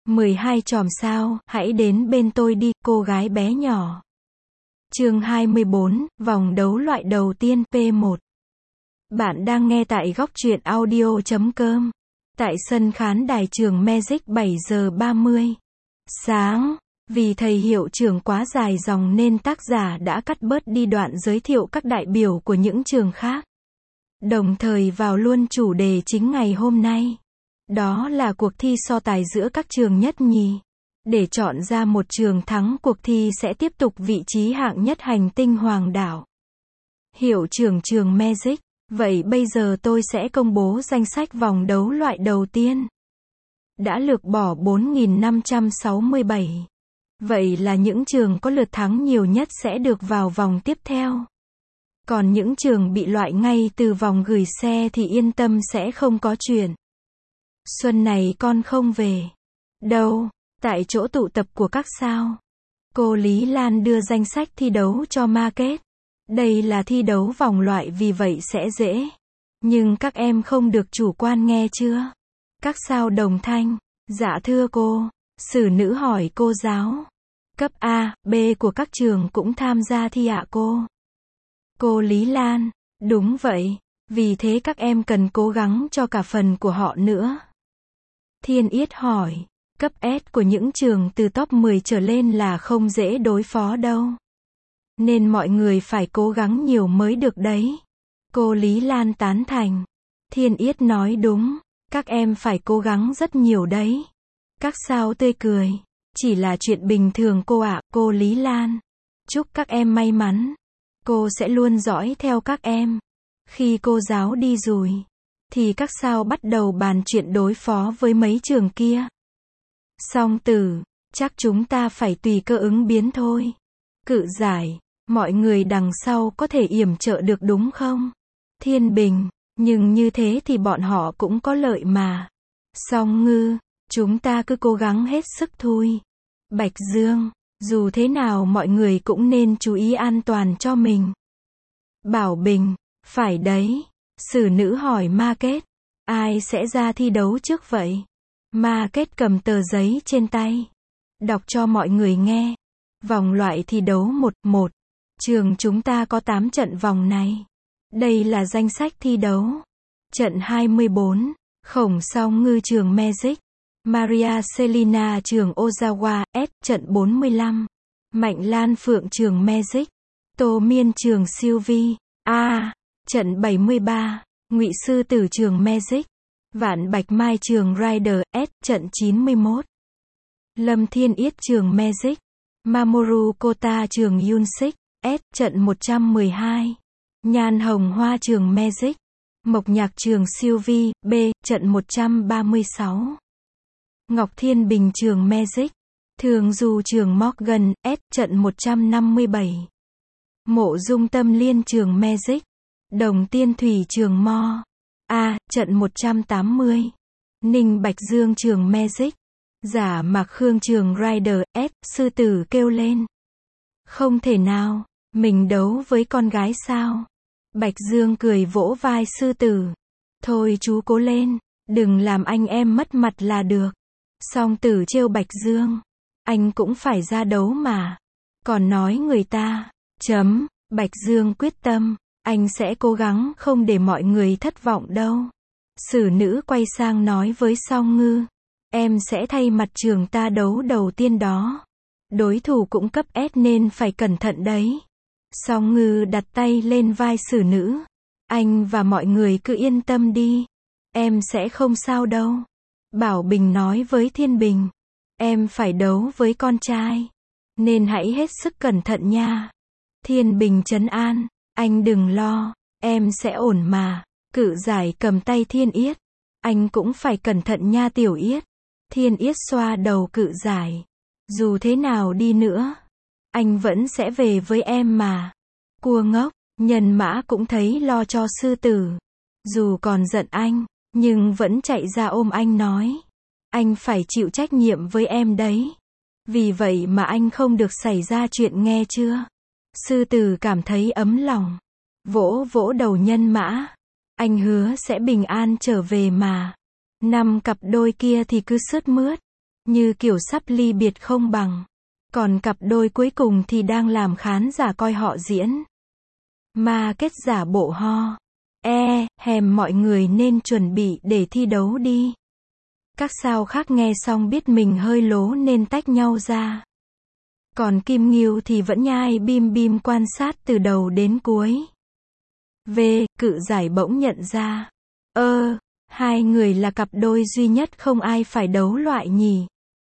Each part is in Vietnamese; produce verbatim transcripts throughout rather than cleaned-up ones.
mười hai chòm sao, hãy đến bên tôi đi, cô gái bé nhỏ. Chương hai mươi bốn, vòng đấu loại đầu tiên, P một. Bạn đang nghe tại góc truyện audio chấm com. Tại sân khán đài trường Magic bảy giờ ba mươi. Sáng, vì thầy hiệu trưởng quá dài dòng nên tác giả đã cắt bớt đi đoạn giới thiệu các đại biểu của những trường khác. Đồng thời vào luôn chủ đề chính ngày hôm nay. Đó là cuộc thi so tài giữa các trường nhất nhì. Để chọn ra một trường thắng cuộc thi sẽ tiếp tục vị trí hạng nhất hành tinh Hoàng đảo. Hiệu trưởng trường Magic. Vậy bây giờ tôi sẽ công bố danh sách vòng đấu loại đầu tiên. Đã lược bỏ bốn nghìn năm trăm sáu mươi bảy. Vậy là những trường có lượt thắng nhiều nhất sẽ được vào vòng tiếp theo. Còn những trường bị loại ngay từ vòng gửi xe thì yên tâm sẽ không có chuyện. Xuân này con không về. Đâu? Tại chỗ tụ tập của các sao. Cô Lý Lan đưa danh sách thi đấu cho Market. Đây là thi đấu vòng loại vì vậy sẽ dễ. Nhưng các em không được chủ quan nghe chưa? Các sao đồng thanh. Dạ thưa cô. Sử nữ hỏi cô giáo. Cấp A, B của các trường cũng tham gia thi ạ cô. Cô Lý Lan. Đúng vậy. Vì thế các em cần cố gắng cho cả phần của họ nữa. Thiên Yết hỏi. Cấp S của những trường từ top mười trở lên là không dễ đối phó đâu. Nên mọi người phải cố gắng nhiều mới được đấy. Cô Lý Lan tán thành. Thiên Yết nói đúng. Các em phải cố gắng rất nhiều đấy. Các sao tươi cười. Chỉ là chuyện bình thường cô ạ, cô Lý Lan. Chúc các em may mắn. Cô sẽ luôn dõi theo các em. Khi cô giáo đi rồi, thì các sao bắt đầu bàn chuyện đối phó với mấy trường kia. Song Tử, chắc chúng ta phải tùy cơ ứng biến thôi. Cự Giải, mọi người đằng sau có thể yểm trợ được đúng không? Thiên Bình, nhưng như thế thì bọn họ cũng có lợi mà. Song Ngư, chúng ta cứ cố gắng hết sức thôi. Bạch Dương, dù thế nào mọi người cũng nên chú ý an toàn cho mình. Bảo Bình, phải đấy. Sử nữ hỏi Market, ai sẽ ra thi đấu trước vậy? Market cầm tờ giấy trên tay. Đọc cho mọi người nghe. Vòng loại thi đấu một một. Trường chúng ta có tám trận vòng này. Đây là danh sách thi đấu. Trận hai mươi bốn. Khổng Song Ngư trường Magic. Maria Selina trường Ozawa, S, trận bốn mươi lăm. Mạnh Lan Phượng trường Magic. Tô Miên trường Sylvie, A, trận bảy mươi ba. Ngụy Sư Tử trường Magic. Vạn Bạch Mai trường Rider, S, trận chín mươi mốt. Lâm Thiên Yết trường Magic. Mamoru Kota trường Yunsik, S, trận một trăm mười hai. Nhan Hồng Hoa trường Magic. Mộc Nhạc trường Sylvie, B, trận một trăm ba mươi sáu. Ngọc Thiên Bình trường Magic. Thường Du trường Morgan, S, trận một trăm năm mươi bảy. Mộ Dung Tâm Liên trường Magic. Đồng Tiên Thủy trường Mo, A, trận một trăm tám mươi. Ninh Bạch Dương trường Magic. Giả Mạc Khương trường Rider, S, Sư Tử kêu lên. Không thể nào, mình đấu với con gái sao? Bạch Dương cười vỗ vai Sư Tử. Thôi chú cố lên, đừng làm anh em mất mặt là được. Song Tử trêu Bạch Dương. Anh cũng phải ra đấu mà. Còn nói người ta. Chấm. Bạch Dương quyết tâm. Anh sẽ cố gắng không để mọi người thất vọng đâu. Sử nữ quay sang nói với Song Ngư. Em sẽ thay mặt trường ta đấu đầu tiên đó. Đối thủ cũng cấp S nên phải cẩn thận đấy. Song Ngư đặt tay lên vai sử nữ. Anh và mọi người cứ yên tâm đi. Em sẽ không sao đâu. Bảo Bình nói với Thiên Bình. Em phải đấu với con trai. Nên hãy hết sức cẩn thận nha. Thiên Bình trấn an. Anh đừng lo. Em sẽ ổn mà. Cự Giải cầm tay Thiên Yết. Anh cũng phải cẩn thận nha Tiểu Yết. Thiên Yết xoa đầu Cự Giải. Dù thế nào đi nữa, anh vẫn sẽ về với em mà. Cua ngốc. Nhân Mã cũng thấy lo cho Sư Tử. Dù còn giận anh, nhưng vẫn chạy ra ôm anh nói. Anh phải chịu trách nhiệm với em đấy. Vì vậy mà anh không được xảy ra chuyện nghe chưa? Sư Tử cảm thấy ấm lòng. Vỗ vỗ đầu Nhân Mã. Anh hứa sẽ bình an trở về mà. Năm cặp đôi kia thì cứ sướt mướt. như kiểu sắp ly biệt không bằng. Còn cặp đôi cuối cùng thì đang làm khán giả coi họ diễn. Ma kết giả bộ ho. E, hèm mọi người nên chuẩn bị để thi đấu đi. Các sao khác nghe xong biết mình hơi lố nên tách nhau ra. Còn Kim Ngưu thì vẫn nhai bim bim quan sát từ đầu đến cuối. V, cự giải bỗng nhận ra. Ơ, hai người là cặp đôi duy nhất không ai phải đấu loại nhỉ.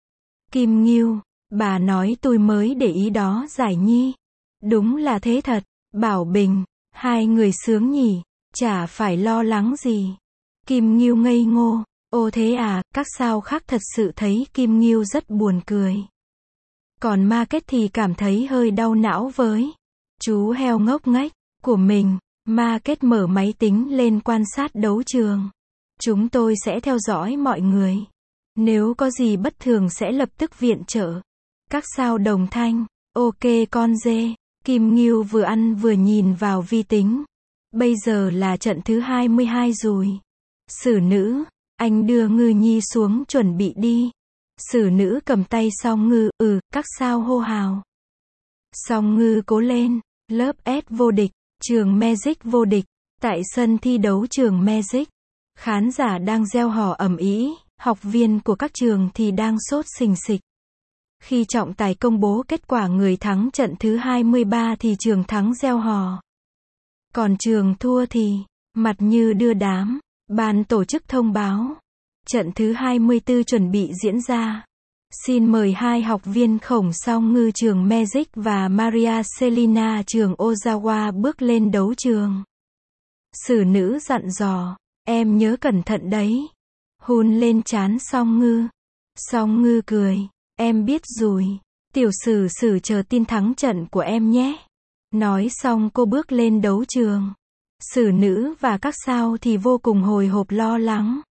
Kim Ngưu, bà nói tôi mới để ý đó Giải Nhi. Đúng là thế thật. Bảo Bình, hai người sướng nhỉ, chả phải lo lắng gì. Kim Ngưu ngây ngô, ô thế à, các sao khác thật sự thấy Kim Ngưu rất buồn cười. Còn Ma Kết thì cảm thấy hơi đau não với chú heo ngốc nghếch của mình. Ma Kết mở máy tính lên quan sát đấu trường. Chúng tôi sẽ theo dõi mọi người. Nếu có gì bất thường sẽ lập tức viện trợ. Các sao đồng thanh, ok con dê. Kim Ngưu vừa ăn vừa nhìn vào vi tính. Bây giờ là trận thứ hai mươi hai rồi. Sử Nữ, anh đưa Ngư Nhi xuống chuẩn bị đi. Sử Nữ cầm tay Song Ngư, ừ, các sao hô hào. Song Ngư cố lên, lớp S vô địch, trường Magic vô địch, tại sân thi đấu trường Magic. Khán giả đang reo hò ầm ĩ, học viên của các trường thì đang sốt sình sịch. Khi trọng tài công bố kết quả người thắng trận thứ hai mươi ba thì trường thắng reo hò. Còn trường thua thì mặt như đưa đám. Ban tổ chức thông báo trận thứ hai mươi tư chuẩn bị diễn ra. Xin mời hai học viên Khổng Song Ngư trường Magic và Maria Selina trường Ozawa bước lên đấu trường. Sử Nữ dặn dò, em nhớ cẩn thận đấy. Hôn lên trán Song Ngư. Song Ngư cười, em biết rồi. Tiểu Sử Sử chờ tin thắng trận của em nhé. Nói xong cô bước lên đấu trường. Sử Nữ và các sao thì vô cùng hồi hộp lo lắng.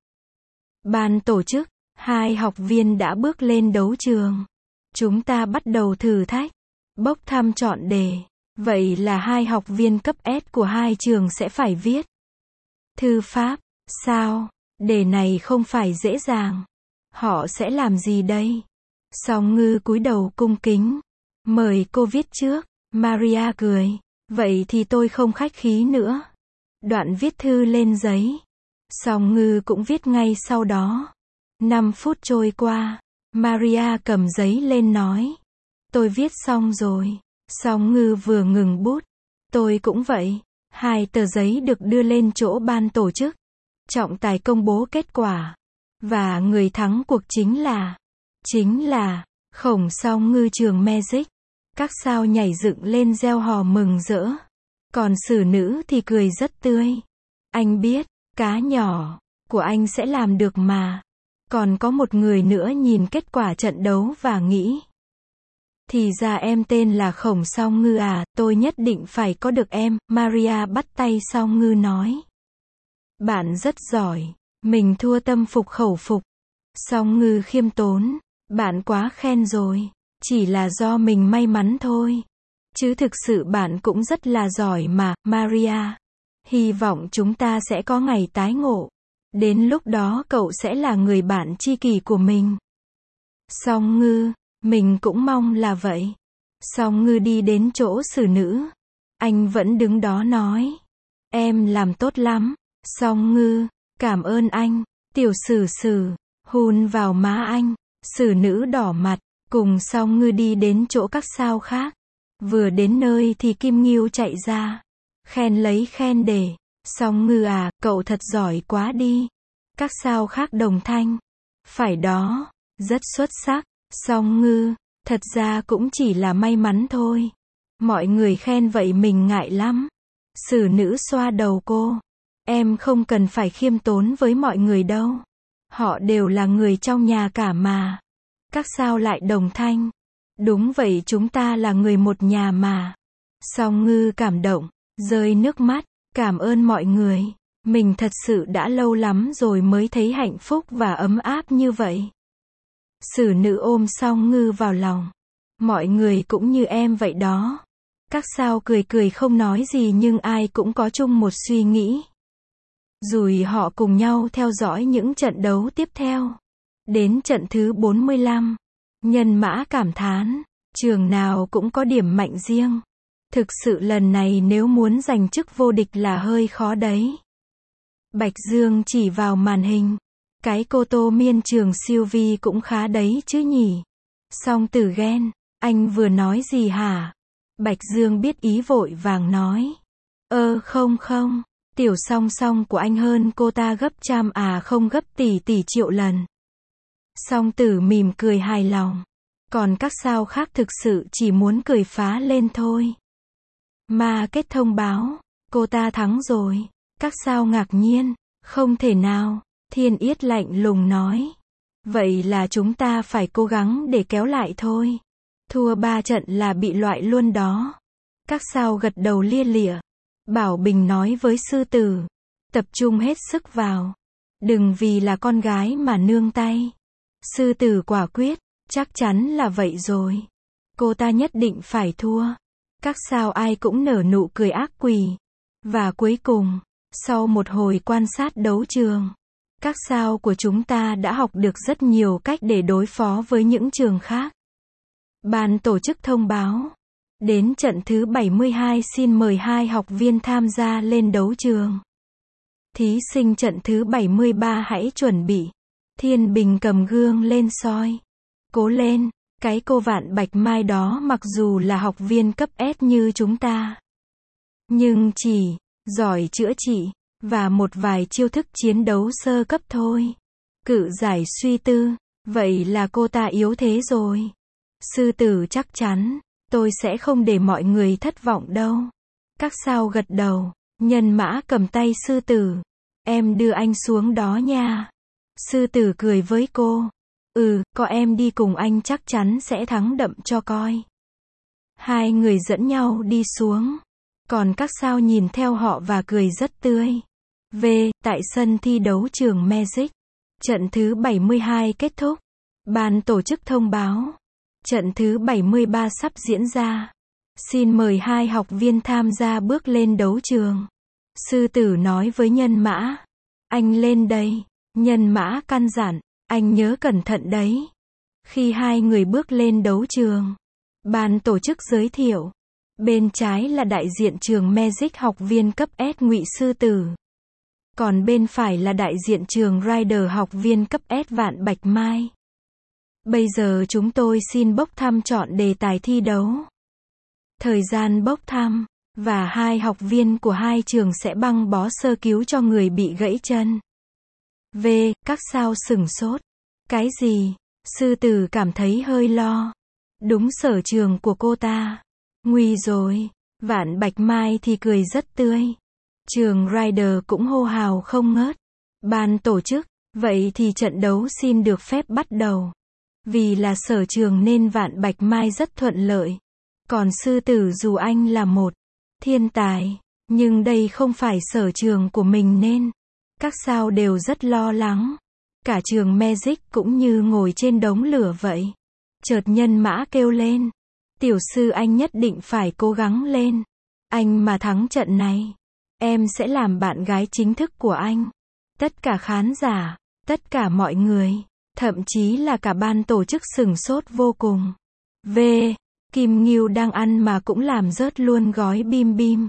Ban tổ chức, hai học viên đã bước lên đấu trường. Chúng ta bắt đầu thử thách. Bốc thăm chọn đề. Vậy là hai học viên cấp S của hai trường sẽ phải viết thư pháp. Sao? Đề này không phải dễ dàng. Họ sẽ làm gì đây? Song Ngư cúi đầu cung kính. Mời cô viết trước. Maria cười. Vậy thì tôi không khách khí nữa. Đoạn viết thư lên giấy. Song Ngư cũng viết ngay sau đó. năm phút trôi qua. Maria cầm giấy lên nói. Tôi viết xong rồi. Song Ngư vừa ngừng bút. Tôi cũng vậy. Hai tờ giấy được đưa lên chỗ ban tổ chức. Trọng tài công bố kết quả. Và người thắng cuộc chính là... Chính là... Khổng Song Ngư trường Magic. Các sao nhảy dựng lên reo hò mừng rỡ. Còn Sử Nữ thì cười rất tươi. Anh biết, cá nhỏ của anh sẽ làm được mà. Còn có một người nữa nhìn kết quả trận đấu và nghĩ. Thì ra em tên là Khổng Song Ngư à, tôi nhất định phải có được em. Maria bắt tay Song Ngư nói. Bạn rất giỏi. Mình thua tâm phục khẩu phục. Song Ngư khiêm tốn. Bạn quá khen rồi. Chỉ là do mình may mắn thôi. Chứ thực sự bạn cũng rất là giỏi mà, Maria. Hy vọng chúng ta sẽ có ngày tái ngộ. Đến lúc đó cậu sẽ là người bạn tri kỷ của mình. Song Ngư, mình cũng mong là vậy. Song Ngư đi đến chỗ Sử Nữ. Anh vẫn đứng đó nói. Em làm tốt lắm. Song Ngư, cảm ơn anh. Tiểu Sử Sử, hôn vào má anh. Sử Nữ đỏ mặt, cùng Song Ngư đi đến chỗ các sao khác. Vừa đến nơi thì Kim Ngưu chạy ra. Khen lấy khen để. Song Ngư à, cậu thật giỏi quá đi. Các sao khác đồng thanh. Phải đó, rất xuất sắc. Song Ngư, thật ra cũng chỉ là may mắn thôi. Mọi người khen vậy mình ngại lắm. Sử Nữ xoa đầu cô. Em không cần phải khiêm tốn với mọi người đâu. Họ đều là người trong nhà cả mà. Các sao lại đồng thanh. Đúng vậy, chúng ta là người một nhà mà. Song Ngư cảm động, rơi nước mắt. Cảm ơn mọi người. Mình thật sự đã lâu lắm rồi mới thấy hạnh phúc và ấm áp như vậy. Sử Nữ ôm Song Ngư vào lòng. Mọi người cũng như em vậy đó. Các sao cười cười không nói gì nhưng ai cũng có chung một suy nghĩ. Rồi họ cùng nhau theo dõi những trận đấu tiếp theo. Đến trận thứ bốn mươi lăm, Nhân Mã cảm thán, trường nào cũng có điểm mạnh riêng. Thực sự lần này nếu muốn giành chức vô địch là hơi khó đấy. Bạch Dương chỉ vào màn hình. Cái cô Tô Miên trường siêu vi cũng khá đấy chứ nhỉ. Song Tử ghen, anh vừa nói gì hả? Bạch Dương biết ý vội vàng nói. Ơ không không, tiểu song song của anh hơn cô ta gấp trăm à không gấp tỷ tỷ triệu lần. Song Tử mỉm cười hài lòng. Còn các sao khác thực sự chỉ muốn cười phá lên thôi. Mà kết thông báo, cô ta thắng rồi. Các sao ngạc nhiên, không thể nào. Thiên Yết lạnh lùng nói. Vậy là chúng ta phải cố gắng để kéo lại thôi. Thua ba trận là bị loại luôn đó. Các sao gật đầu lia lịa. Bảo Bình nói với Sư Tử. Tập trung hết sức vào. Đừng vì là con gái mà nương tay. Sư Tử quả quyết. Chắc chắn là vậy rồi. Cô ta nhất định phải thua. Các sao ai cũng nở nụ cười ác quỷ. Và cuối cùng, sau một hồi quan sát đấu trường, các sao của chúng ta đã học được rất nhiều cách để đối phó với những trường khác. Ban tổ chức thông báo. Đến trận thứ bảy mươi hai xin mời hai học viên tham gia lên đấu trường. Thí sinh trận thứ bảy mươi ba hãy chuẩn bị. Thiên Bình cầm gương lên soi. Cố lên, cái cô Vạn Bạch Mai đó mặc dù là học viên cấp S như chúng ta, nhưng chỉ giỏi chữa trị và một vài chiêu thức chiến đấu sơ cấp thôi. Cự giải suy tư, vậy là cô ta yếu thế rồi. Sư Tử chắc chắn, tôi sẽ không để mọi người thất vọng đâu. Các sao gật đầu. Nhân Mã cầm tay Sư Tử. Em đưa anh xuống đó nha. Sư Tử cười với cô. Ừ, có em đi cùng anh chắc chắn sẽ thắng đậm cho coi. Hai người dẫn nhau đi xuống. Còn các sao nhìn theo họ và cười rất tươi. V. Tại sân thi đấu trường Magic. Trận thứ bảy mươi hai kết thúc. Ban tổ chức thông báo. Trận thứ bảy mươi ba sắp diễn ra. Xin mời hai học viên tham gia bước lên đấu trường. Sư Tử nói với Nhân Mã. Anh lên đây. Nhân Mã căn dặn. Anh nhớ cẩn thận đấy. Khi hai người bước lên đấu trường, ban tổ chức giới thiệu. Bên trái là đại diện trường Magic học viên cấp S Ngụy Sư Tử. Còn bên phải là đại diện trường Rider học viên cấp S Vạn Bạch Mai. Bây giờ chúng tôi xin bốc thăm chọn đề tài thi đấu. Thời gian bốc thăm, và hai học viên của hai trường sẽ băng bó sơ cứu cho người bị gãy chân. V. Các sao sửng sốt. Cái gì? Sư Tử cảm thấy hơi lo. Đúng sở trường của cô ta. Nguy rồi. Vạn Bạch Mai thì cười rất tươi. Trường Rider cũng hô hào không ngớt. Ban tổ chức, vậy thì trận đấu xin được phép bắt đầu. Vì là sở trường nên Vạn Bạch Mai rất thuận lợi. Còn Sư Tử dù anh là một thiên tài, nhưng đây không phải sở trường của mình nên các sao đều rất lo lắng. Cả trường Magic cũng như ngồi trên đống lửa vậy. Chợt Nhân Mã kêu lên. Tiểu sư anh nhất định phải cố gắng lên. Anh mà thắng trận này, em sẽ làm bạn gái chính thức của anh. Tất cả khán giả, tất cả mọi người, thậm chí là cả ban tổ chức sửng sốt vô cùng. V. Kim Ngưu đang ăn mà cũng làm rớt luôn gói bim bim.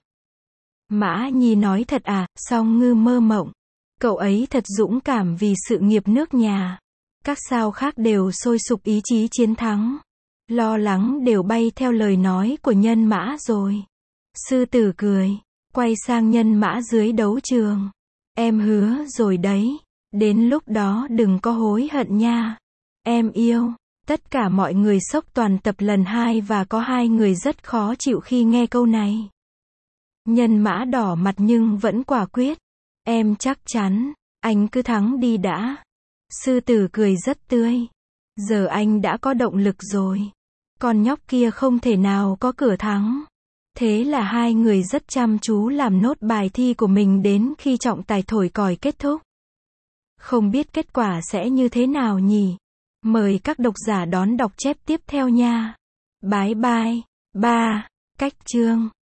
Mã Nhi nói thật à, Song Ngư mơ mộng. Cậu ấy thật dũng cảm vì sự nghiệp nước nhà. Các sao khác đều sôi sục ý chí chiến thắng. Lo lắng đều bay theo lời nói của Nhân Mã rồi. Sư Tử cười, quay sang Nhân Mã dưới đấu trường. Em hứa rồi đấy, đến lúc đó đừng có hối hận nha. Em yêu. Tất cả mọi người sốc toàn tập lần hai và có hai người rất khó chịu khi nghe câu này. Nhân Mã đỏ mặt nhưng vẫn quả quyết. Em chắc chắn, anh cứ thắng đi đã. Sư Tử cười rất tươi. Giờ anh đã có động lực rồi. Con nhóc kia không thể nào có cửa thắng. Thế là hai người rất chăm chú làm nốt bài thi của mình đến khi trọng tài thổi còi kết thúc. Không biết kết quả sẽ như thế nào nhỉ? Mời các độc giả đón đọc chép tiếp theo nha. Bye bye. ba. Cách chương